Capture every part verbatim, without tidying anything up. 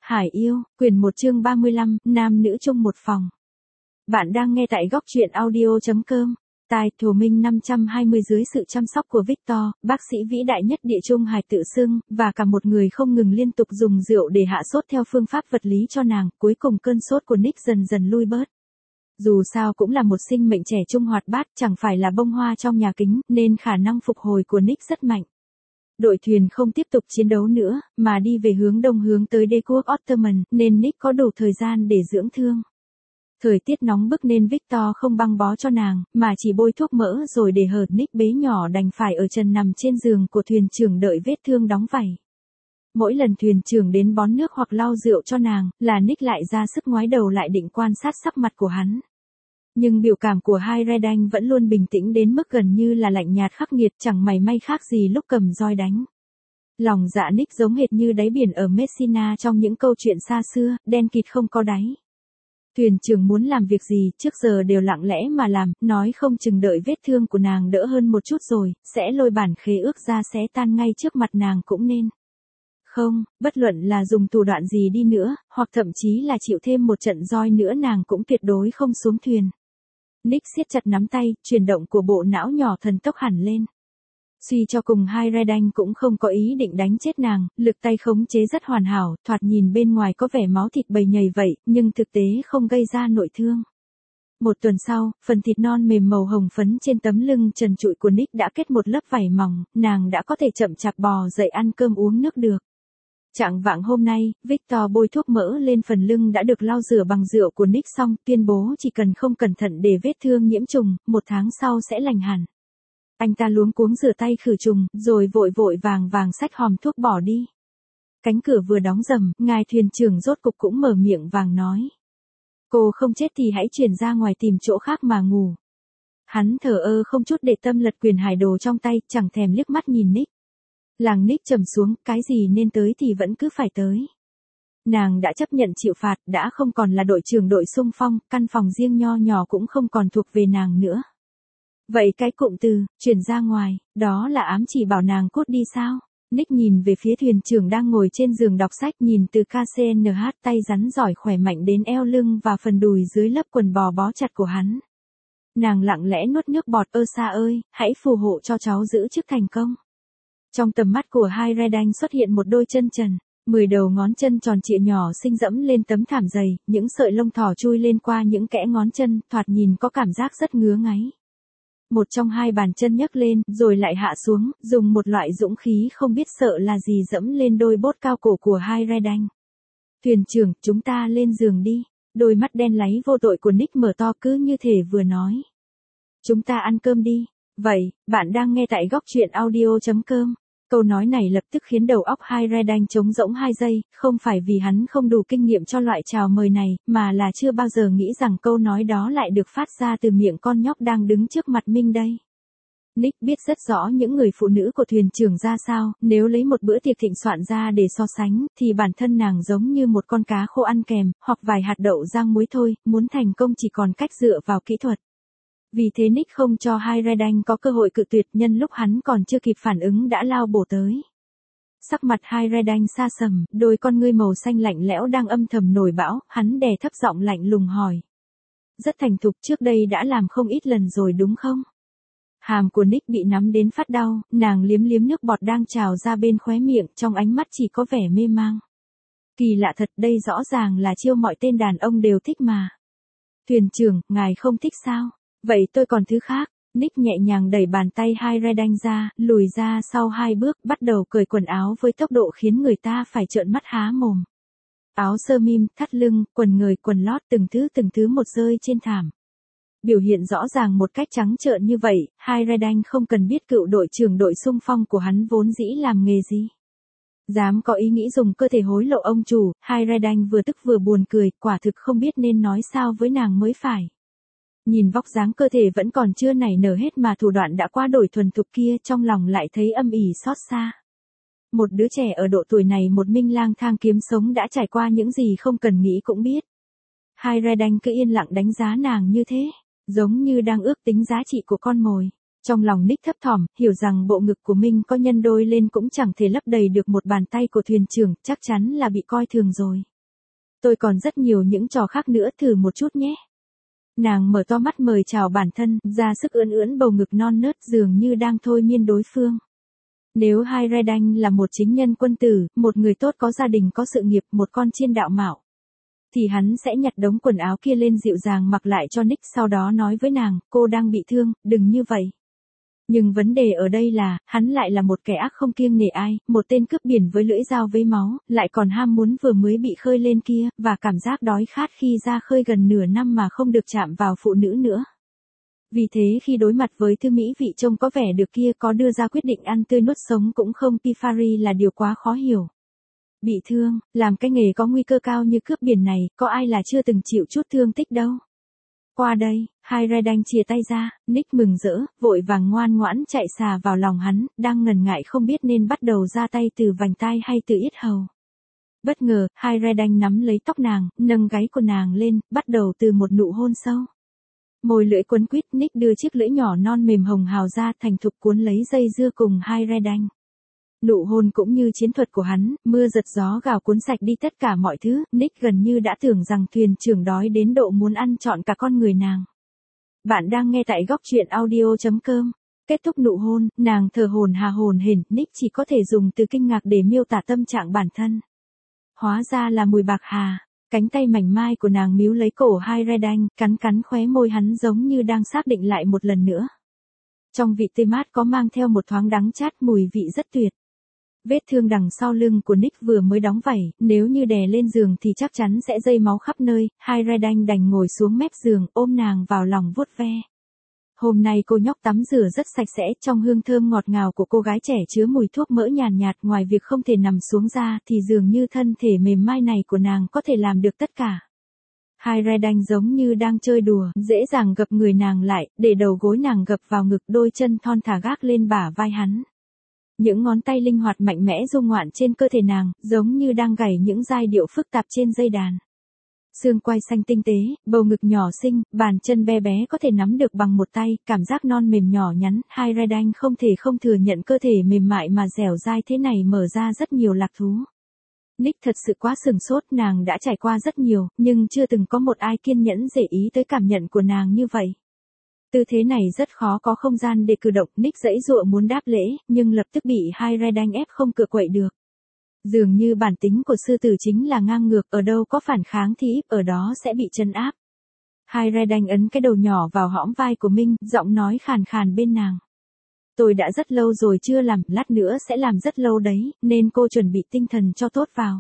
Hải yêu, quyển một chương ba mươi lăm, nam nữ chung một phòng. Bạn đang nghe tại góc truyện audio chấm com. Tai Thổ Minh năm trăm hai mươi dưới sự chăm sóc của Victor, bác sĩ vĩ đại nhất địa trung hải tự xưng, và cả một người không ngừng liên tục dùng rượu để hạ sốt theo phương pháp vật lý cho nàng, cuối cùng cơn sốt của Nick dần dần lui bớt. Dù sao cũng là một sinh mệnh trẻ trung hoạt bát, chẳng phải là bông hoa trong nhà kính, nên khả năng phục hồi của Nick rất mạnh. Đội thuyền không tiếp tục chiến đấu nữa, mà đi về hướng đông hướng tới đế quốc Ottoman, nên Nick có đủ thời gian để dưỡng thương. Thời tiết nóng bức nên Victor không băng bó cho nàng, mà chỉ bôi thuốc mỡ rồi để hở. Nick bế nhỏ đành phải ở trần nằm trên giường của thuyền trưởng đợi vết thương đóng vảy. Mỗi lần thuyền trưởng đến bón nước hoặc lau rượu cho nàng, là Nick lại ra sức ngoái đầu lại định quan sát sắc mặt của hắn. Nhưng biểu cảm của hai Redan vẫn luôn bình tĩnh đến mức gần như là lạnh nhạt khắc nghiệt, chẳng mảy may khác gì lúc cầm roi đánh. Lòng dạ Nick giống hệt như đáy biển ở Messina trong những câu chuyện xa xưa, đen kịt không có đáy. Thuyền trưởng muốn làm việc gì trước giờ đều lặng lẽ mà làm, nói không chừng đợi vết thương của nàng đỡ hơn một chút rồi, sẽ lôi bản khế ước ra xé tan ngay trước mặt nàng cũng nên. Không, bất luận là dùng thủ đoạn gì đi nữa, hoặc thậm chí là chịu thêm một trận roi nữa nàng cũng tuyệt đối không xuống thuyền. Nick siết chặt nắm tay, chuyển động của bộ não nhỏ thần tốc hẳn lên. Suy cho cùng hai Redan cũng không có ý định đánh chết nàng, lực tay khống chế rất hoàn hảo, thoạt nhìn bên ngoài có vẻ máu thịt bầy nhầy vậy, nhưng thực tế không gây ra nội thương. Một tuần sau, phần thịt non mềm màu hồng phấn trên tấm lưng trần trụi của Nick đã kết một lớp vảy mỏng, nàng đã có thể chậm chạp bò dậy ăn cơm uống nước được. Trạng vạng hôm nay, Victor bôi thuốc mỡ lên phần lưng đã được lau rửa bằng rượu của Nick xong, tuyên bố chỉ cần không cẩn thận để vết thương nhiễm trùng, một tháng sau sẽ lành hẳn. Anh ta luống cuống rửa tay khử trùng, rồi vội vội vàng vàng xách hòm thuốc bỏ đi. Cánh cửa vừa đóng rầm, ngài thuyền trưởng rốt cục cũng mở miệng vàng nói. Cô không chết thì hãy chuyển ra ngoài tìm chỗ khác mà ngủ. Hắn thờ ơ không chút để tâm lật quyền hải đồ trong tay, chẳng thèm liếc mắt nhìn Nick. Làng Nick trầm xuống, cái gì nên tới thì vẫn cứ phải tới. Nàng đã chấp nhận chịu phạt, đã không còn là đội trưởng đội xung phong, căn phòng riêng nho nhỏ cũng không còn thuộc về nàng nữa. Vậy cái cụm từ, chuyển ra ngoài, đó là ám chỉ bảo nàng cút đi sao? Nick nhìn về phía thuyền trưởng đang ngồi trên giường đọc sách, nhìn từ ca xê en hát tay rắn giỏi khỏe mạnh đến eo lưng và phần đùi dưới lớp quần bò bó chặt của hắn. Nàng lặng lẽ nuốt nước bọt. Ơ xa ơi, hãy phù hộ cho cháu giữ chức thành công. Trong tầm mắt của hai Redan xuất hiện một đôi chân trần, mười đầu ngón chân tròn trịa nhỏ xinh dẫm lên tấm thảm dày, những sợi lông thỏ chui lên qua những kẽ ngón chân, thoạt nhìn có cảm giác rất ngứa ngáy. Một trong hai bàn chân nhấc lên, rồi lại hạ xuống, dùng một loại dũng khí không biết sợ là gì dẫm lên đôi bốt cao cổ của hai Redan. Thuyền trưởng, chúng ta lên giường đi. Đôi mắt đen láy vô tội của Nick mở to cứ như thể vừa nói. Chúng ta ăn cơm đi. Vậy, bạn đang nghe tại góc truyện audio chấm com. Câu nói này lập tức khiến đầu óc hai Redan trống rỗng hai giây, không phải vì hắn không đủ kinh nghiệm cho loại chào mời này, mà là chưa bao giờ nghĩ rằng câu nói đó lại được phát ra từ miệng con nhóc đang đứng trước mặt mình đây. Nick biết rất rõ những người phụ nữ của thuyền trưởng ra sao, nếu lấy một bữa tiệc thịnh soạn ra để so sánh, thì bản thân nàng giống như một con cá khô ăn kèm, hoặc vài hạt đậu rang muối thôi, muốn thành công chỉ còn cách dựa vào kỹ thuật. Vì thế Nick không cho hai Redan có cơ hội cự tuyệt, nhân lúc hắn còn chưa kịp phản ứng đã lao bổ tới. Sắc mặt hai Redan xa sầm, đôi con ngươi màu xanh lạnh lẽo đang âm thầm nổi bão, hắn đè thấp giọng lạnh lùng hỏi. Rất thành thục, trước đây đã làm không ít lần rồi đúng không? Hàm của Nick bị nắm đến phát đau, nàng liếm liếm nước bọt đang trào ra bên khóe miệng, trong ánh mắt chỉ có vẻ mê mang. Kỳ lạ thật, đây rõ ràng là chiêu mọi tên đàn ông đều thích mà. Thuyền trưởng, ngài không thích sao? Vậy tôi còn thứ khác. Nick nhẹ nhàng đẩy bàn tay hai Redan ra, lùi ra sau hai bước, bắt đầu cởi quần áo với tốc độ khiến người ta phải trợn mắt há mồm. Áo sơ mim, thắt lưng, quần ngời, quần lót, từng thứ từng thứ một rơi trên thảm. Biểu hiện rõ ràng một cách trắng trợn như vậy, hai Redan không cần biết cựu đội trưởng đội xung phong của hắn vốn dĩ làm nghề gì. Dám có ý nghĩ dùng cơ thể hối lộ ông chủ, hai Redan vừa tức vừa buồn cười, quả thực không biết nên nói sao với nàng mới phải. Nhìn vóc dáng cơ thể vẫn còn chưa nảy nở hết mà thủ đoạn đã qua đổi thuần thục kia, trong lòng lại thấy âm ỉ xót xa. Một đứa trẻ ở độ tuổi này một mình lang thang kiếm sống đã trải qua những gì không cần nghĩ cũng biết. Hai Redan cứ yên lặng đánh giá nàng như thế, giống như đang ước tính giá trị của con mồi. Trong lòng Nick thấp thỏm, hiểu rằng bộ ngực của mình có nhân đôi lên cũng chẳng thể lấp đầy được một bàn tay của thuyền trưởng, chắc chắn là bị coi thường rồi. Tôi còn rất nhiều những trò khác nữa, thử một chút nhé. Nàng mở to mắt mời chào bản thân, ra sức ưỡn ưỡn bầu ngực non nớt dường như đang thôi miên đối phương. Nếu Hayredane là một chính nhân quân tử, một người tốt có gia đình có sự nghiệp, một con chiên đạo mạo, thì hắn sẽ nhặt đống quần áo kia lên dịu dàng mặc lại cho Nick, sau đó nói với nàng, cô đang bị thương, đừng như vậy. Nhưng vấn đề ở đây là, hắn lại là một kẻ ác không kiêng nể ai, một tên cướp biển với lưỡi dao vấy máu, lại còn ham muốn vừa mới bị khơi lên kia, và cảm giác đói khát khi ra khơi gần nửa năm mà không được chạm vào phụ nữ nữa. Vì thế khi đối mặt với thư mỹ vị trông có vẻ được kia, có đưa ra quyết định ăn tươi nuốt sống cũng không Pifari là điều quá khó hiểu. Bị thương, làm cái nghề có nguy cơ cao như cướp biển này, có ai là chưa từng chịu chút thương tích đâu. Qua đây, Hayredane chìa tay ra, Nick mừng rỡ, vội vàng ngoan ngoãn chạy xà vào lòng hắn, đang ngần ngại không biết nên bắt đầu ra tay từ vành tai hay từ yết hầu. Bất ngờ, Hayredane nắm lấy tóc nàng, nâng gáy của nàng lên, bắt đầu từ một nụ hôn sâu. Môi lưỡi quấn quýt, Nick đưa chiếc lưỡi nhỏ non mềm hồng hào ra, thành thục cuốn lấy dây dưa cùng Hayredane. Nụ hôn cũng như chiến thuật của hắn, mưa giật gió gào cuốn sạch đi tất cả mọi thứ, Nick gần như đã tưởng rằng thuyền trưởng đói đến độ muốn ăn trọn cả con người nàng. Bạn đang nghe tại góc truyện audio chấm com. Kết thúc nụ hôn, nàng thở hổn hà hổn hển, Nick chỉ có thể dùng từ kinh ngạc để miêu tả tâm trạng bản thân. Hóa ra là mùi bạc hà. Cánh tay mảnh mai của nàng níu lấy cổ Hayredane, cắn cắn khóe môi hắn giống như đang xác định lại một lần nữa. Trong vị tươi mát có mang theo một thoáng đắng chát, mùi vị rất tuyệt. Vết thương đằng sau lưng của Nick vừa mới đóng vảy, nếu như đè lên giường thì chắc chắn sẽ dây máu khắp nơi. Hayredane đành ngồi xuống mép giường, ôm nàng vào lòng vuốt ve. Hôm nay cô nhóc tắm rửa rất sạch sẽ, trong hương thơm ngọt ngào của cô gái trẻ chứa mùi thuốc mỡ nhàn nhạt, ngoài việc không thể nằm xuống ra thì dường như thân thể mềm mại này của nàng có thể làm được tất cả. Hayredane giống như đang chơi đùa, dễ dàng gập người nàng lại, để đầu gối nàng gập vào ngực, đôi chân thon thả gác lên bả vai hắn. Những ngón tay linh hoạt mạnh mẽ du ngoạn trên cơ thể nàng, giống như đang gảy những giai điệu phức tạp trên dây đàn. Xương quai xanh tinh tế, bầu ngực nhỏ xinh, bàn chân bé bé có thể nắm được bằng một tay, cảm giác non mềm nhỏ nhắn. Hayredane không thể không thừa nhận cơ thể mềm mại mà dẻo dai thế này mở ra rất nhiều lạc thú. Nick thật sự quá sừng sốt, nàng đã trải qua rất nhiều, nhưng chưa từng có một ai kiên nhẫn để ý tới cảm nhận của nàng như vậy. Tư thế này rất khó có không gian để cử động, Nick giãy giụa muốn đáp lễ, nhưng lập tức bị Hayredane ép không cựa quậy được. Dường như bản tính của sư tử chính là ngang ngược, ở đâu có phản kháng thì ở đó sẽ bị trấn áp. Hayredane ấn cái đầu nhỏ vào hõm vai của Minh, giọng nói khàn khàn bên nàng. Tôi đã rất lâu rồi chưa làm, lát nữa sẽ làm rất lâu đấy, nên cô chuẩn bị tinh thần cho tốt vào.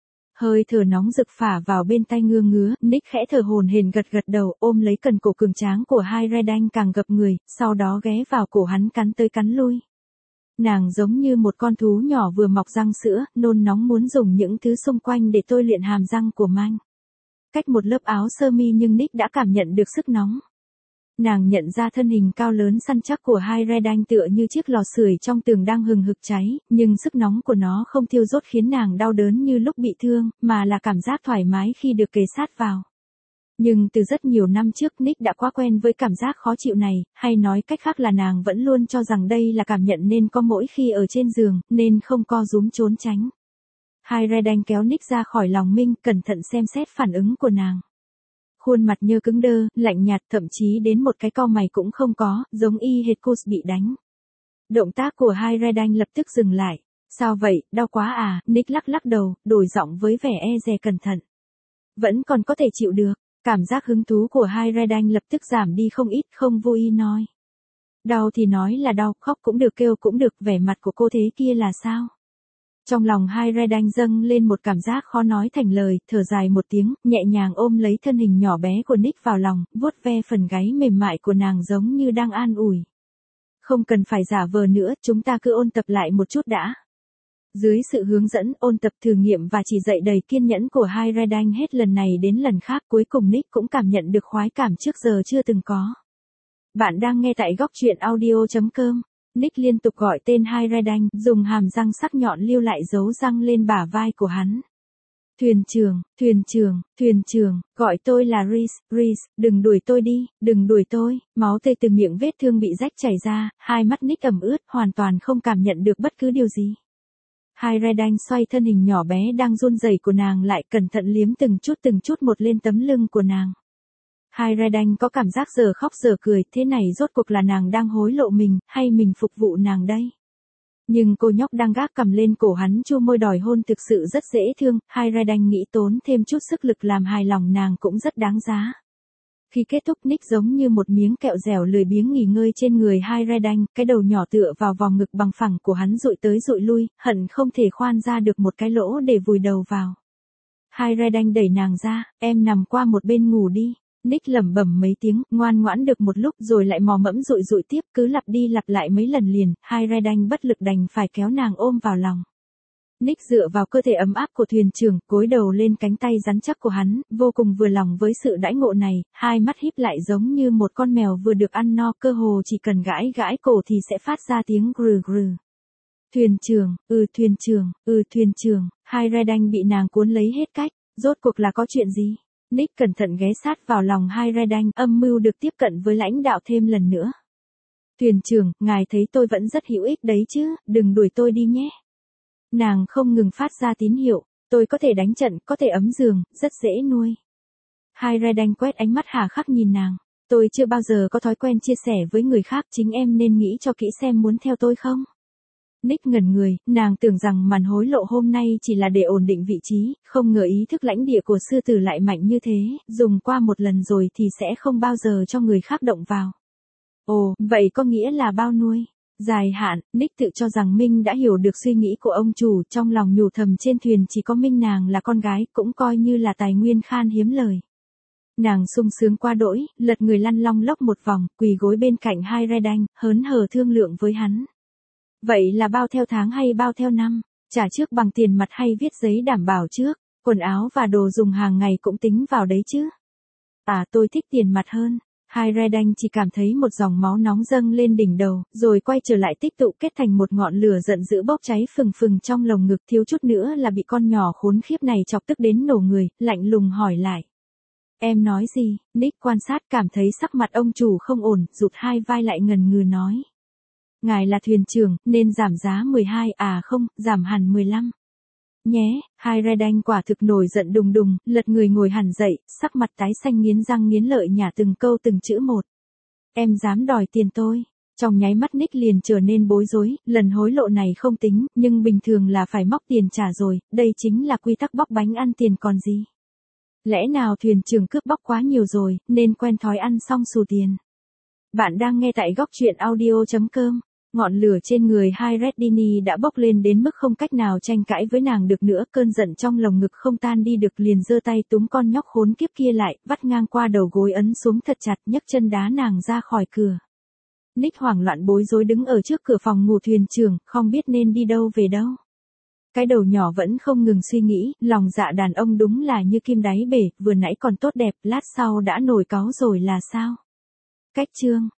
Hơi thở nóng rực phả vào bên tai ngứa ngứa, Nick khẽ thở hổn hển gật gật đầu, ôm lấy cần cổ cường tráng của Hayredane càng gập người, sau đó ghé vào cổ hắn cắn tới cắn lui. Nàng giống như một con thú nhỏ vừa mọc răng sữa, nôn nóng muốn dùng những thứ xung quanh để tôi luyện hàm răng của Manh. Cách một lớp áo sơ mi nhưng Nick đã cảm nhận được sức nóng. Nàng nhận ra thân hình cao lớn săn chắc của Hayredane tựa như chiếc lò sưởi trong tường đang hừng hực cháy, nhưng sức nóng của nó không thiêu rốt khiến nàng đau đớn như lúc bị thương, mà là cảm giác thoải mái khi được kề sát vào. Nhưng từ rất nhiều năm trước Nick đã quá quen với cảm giác khó chịu này, hay nói cách khác là nàng vẫn luôn cho rằng đây là cảm nhận nên có mỗi khi ở trên giường, nên không co rúm trốn tránh. Hayredane kéo Nick ra khỏi lòng Minh, cẩn thận xem xét phản ứng của nàng. Khuôn mặt nhơ cứng đơ, lạnh nhạt, thậm chí đến một cái cau mày cũng không có, giống y hệt cô bị đánh. Động tác của Hayredane lập tức dừng lại. Sao vậy, đau quá à? Nick lắc lắc đầu, đổi giọng với vẻ e dè cẩn thận. Vẫn còn có thể chịu được. Cảm giác hứng thú của Hayredane lập tức giảm đi không ít, không vui nói. Đau thì nói là đau, khóc cũng được, kêu cũng được, vẻ mặt của cô thế kia là sao? Trong lòng Hayredane dâng lên một cảm giác khó nói thành lời, thở dài một tiếng, nhẹ nhàng ôm lấy thân hình nhỏ bé của Nick vào lòng, vuốt ve phần gáy mềm mại của nàng giống như đang an ủi. Không cần phải giả vờ nữa, chúng ta cứ ôn tập lại một chút đã. Dưới sự hướng dẫn, ôn tập, thử nghiệm và chỉ dạy đầy kiên nhẫn của Hayredane hết lần này đến lần khác, cuối cùng Nick cũng cảm nhận được khoái cảm trước giờ chưa từng có. Bạn đang nghe tại góc truyện audio chấm com. Nick liên tục gọi tên Hayredane, dùng hàm răng sắc nhọn lưu lại dấu răng lên bả vai của hắn. Thuyền trưởng, thuyền trưởng, thuyền trưởng, gọi tôi là Reese, Reese, đừng đuổi tôi đi, đừng đuổi tôi. Máu tươi từ miệng vết thương bị rách chảy ra, hai mắt Nick ẩm ướt, hoàn toàn không cảm nhận được bất cứ điều gì. Hayredine xoay thân hình nhỏ bé đang run rẩy của nàng lại, cẩn thận liếm từng chút từng chút một lên tấm lưng của nàng. Hayredine có cảm giác giờ khóc giờ cười, thế này rốt cuộc là nàng đang hối lộ mình, hay mình phục vụ nàng đây? Nhưng cô nhóc đang gác cầm lên cổ hắn chu môi đòi hôn thực sự rất dễ thương, Hayredine nghĩ tốn thêm chút sức lực làm hài lòng nàng cũng rất đáng giá. Khi kết thúc, Nick giống như một miếng kẹo dẻo lười biếng nghỉ ngơi trên người Hayredine, cái đầu nhỏ tựa vào vòng ngực bằng phẳng của hắn dụi tới dụi lui, hận không thể khoan ra được một cái lỗ để vùi đầu vào. Hayredine đẩy nàng ra, em nằm qua một bên ngủ đi. Nick lẩm bẩm mấy tiếng, ngoan ngoãn được một lúc rồi lại mò mẫm dụi dụi tiếp, cứ lặp đi lặp lại mấy lần liền, Hayredine bất lực đành phải kéo nàng ôm vào lòng. Nick dựa vào cơ thể ấm áp của thuyền trưởng, cúi đầu lên cánh tay rắn chắc của hắn, vô cùng vừa lòng với sự đãi ngộ này, hai mắt híp lại giống như một con mèo vừa được ăn no, cơ hồ chỉ cần gãi gãi cổ thì sẽ phát ra tiếng grừ grừ. Thuyền trưởng, ừ thuyền trưởng, ừ thuyền trưởng, Hayredine bị nàng cuốn lấy hết cách, rốt cuộc là có chuyện gì? Nick cẩn thận ghé sát vào lòng Hayredine, âm mưu được tiếp cận với lãnh đạo thêm lần nữa. Thuyền trưởng, ngài thấy tôi vẫn rất hữu ích đấy chứ, đừng đuổi tôi đi nhé. Nàng không ngừng phát ra tín hiệu, tôi có thể đánh trận, có thể ấm giường, rất dễ nuôi. Hayredine quét ánh mắt hà khắc nhìn nàng, tôi chưa bao giờ có thói quen chia sẻ với người khác, chính em nên nghĩ cho kỹ xem muốn theo tôi không. Nick ngẩn người, nàng tưởng rằng màn hối lộ hôm nay chỉ là để ổn định vị trí, không ngờ ý thức lãnh địa của sư tử lại mạnh như thế, dùng qua một lần rồi thì sẽ không bao giờ cho người khác động vào. Ồ, vậy có nghĩa là bao nuôi? Dài hạn, Nick tự cho rằng Minh đã hiểu được suy nghĩ của ông chủ, trong lòng nhủ thầm trên thuyền chỉ có Minh nàng là con gái, cũng coi như là tài nguyên khan hiếm lời. Nàng sung sướng qua đỗi, lật người lăn long lóc một vòng, quỳ gối bên cạnh Hayredine, hớn hở thương lượng với hắn. Vậy là bao theo tháng hay bao theo năm? Trả trước bằng tiền mặt hay viết giấy đảm bảo trước? Quần áo và đồ dùng hàng ngày cũng tính vào đấy chứ? À, tôi thích tiền mặt hơn. Hayredine chỉ cảm thấy một dòng máu nóng dâng lên đỉnh đầu, rồi quay trở lại tích tụ kết thành một ngọn lửa giận dữ bốc cháy phừng phừng trong lồng ngực, thiếu chút nữa là bị con nhỏ khốn khiếp này chọc tức đến nổ người, lạnh lùng hỏi lại. Em nói gì? Nick quan sát cảm thấy sắc mặt ông chủ không ổn, rụt hai vai lại ngần ngừ nói. Ngài là thuyền trưởng, nên giảm giá mười hai, à không, giảm hẳn mười lăm. Nhé, Hayredine quả thực nổi giận đùng đùng, lật người ngồi hẳn dậy, sắc mặt tái xanh nghiến răng nghiến lợi nhả từng câu từng chữ một. Em dám đòi tiền tôi. Trong nháy mắt Nick liền trở nên bối rối, lần hối lộ này không tính, nhưng bình thường là phải móc tiền trả rồi, đây chính là quy tắc bóc bánh ăn tiền còn gì. Lẽ nào thuyền trưởng cướp bóc quá nhiều rồi, nên quen thói ăn xong xù tiền. Bạn đang nghe tại góc truyện audio chấm com. Ngọn lửa trên người Hayredine đã bốc lên đến mức không cách nào tranh cãi với nàng được nữa, cơn giận trong lồng ngực không tan đi được, liền giơ tay túm con nhóc khốn kiếp kia lại, vắt ngang qua đầu gối ấn xuống thật chặt, nhấc chân đá nàng ra khỏi cửa. Nick hoảng loạn bối rối đứng ở trước cửa phòng ngủ thuyền trưởng, không biết nên đi đâu về đâu. Cái đầu nhỏ vẫn không ngừng suy nghĩ, lòng dạ đàn ông đúng là như kim đáy bể, vừa nãy còn tốt đẹp, lát sau đã nổi cáu rồi là sao? Cách chương